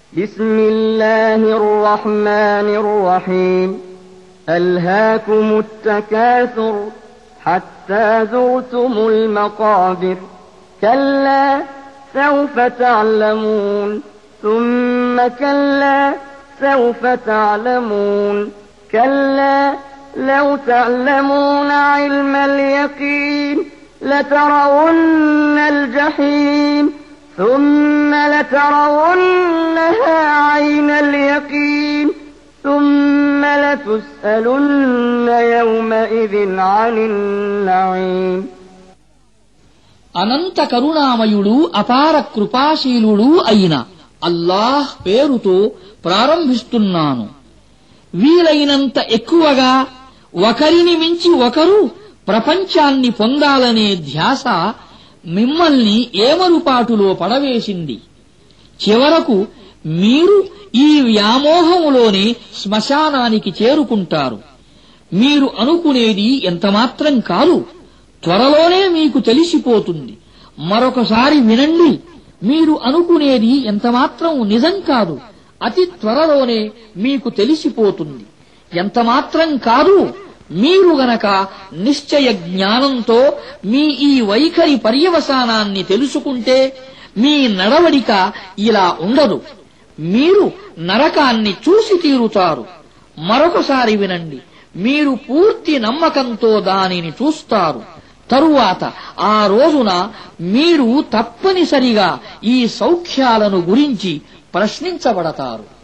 بسم الله الرحمن الرحيم ألهاكم التكاثر حتى زرتم المقابر كلا سوف تعلمون ثم كلا سوف تعلمون كلا لو تعلمون علم اليقين لترون الجحيم ثم لترونها عين اليقين ثم لتسألن يومئذ عن النعيم అనంత కరుణామయుడు అపార కృపాశీలుడు అయిన అల్లాహ్ పేరుతో ప్రారంభిస్తున్నాను. వీలైనంత ఎక్కువగా ఒకరిని మించి ఒకరు ప్రపంచాన్ని పొందాలనే ధ్యాస మిమ్మల్ని ఏమరుపాటులో పడవేసింది. చివరకు మీరు ఈ వ్యామోహములోనే శ్మశానానికి చేరుకుంటారు. మీరు అనుకునేది ఎంతమాత్రం కాదు, త్వరలోనే మీకు తెలిసిపోతుంది. మరొకసారి వినండి, మీరు అనుకునేది ఎంతమాత్రం నిజం కాదు, అతి త్వరలోనే మీకు తెలిసిపోతుంది. ఎంతమాత్రం కాదు, మీరు గనక నిశ్చయ జ్ఞానంతో మీ ఈ వైఖరి పర్యవసానాన్ని తెలుసుకుంటే మీ నడవడిక ఇలా ఉండదు. మీరు నరకాన్ని చూసి తీరుతారు. మరొకసారి వినండి, మీరు పూర్తి నమ్మకంతో దానిని చూస్తారు. తరువాత ఆ రోజున మీరు తప్పనిసరిగా ఈ సౌఖ్యాలను గురించి ప్రశ్నించబడతారు.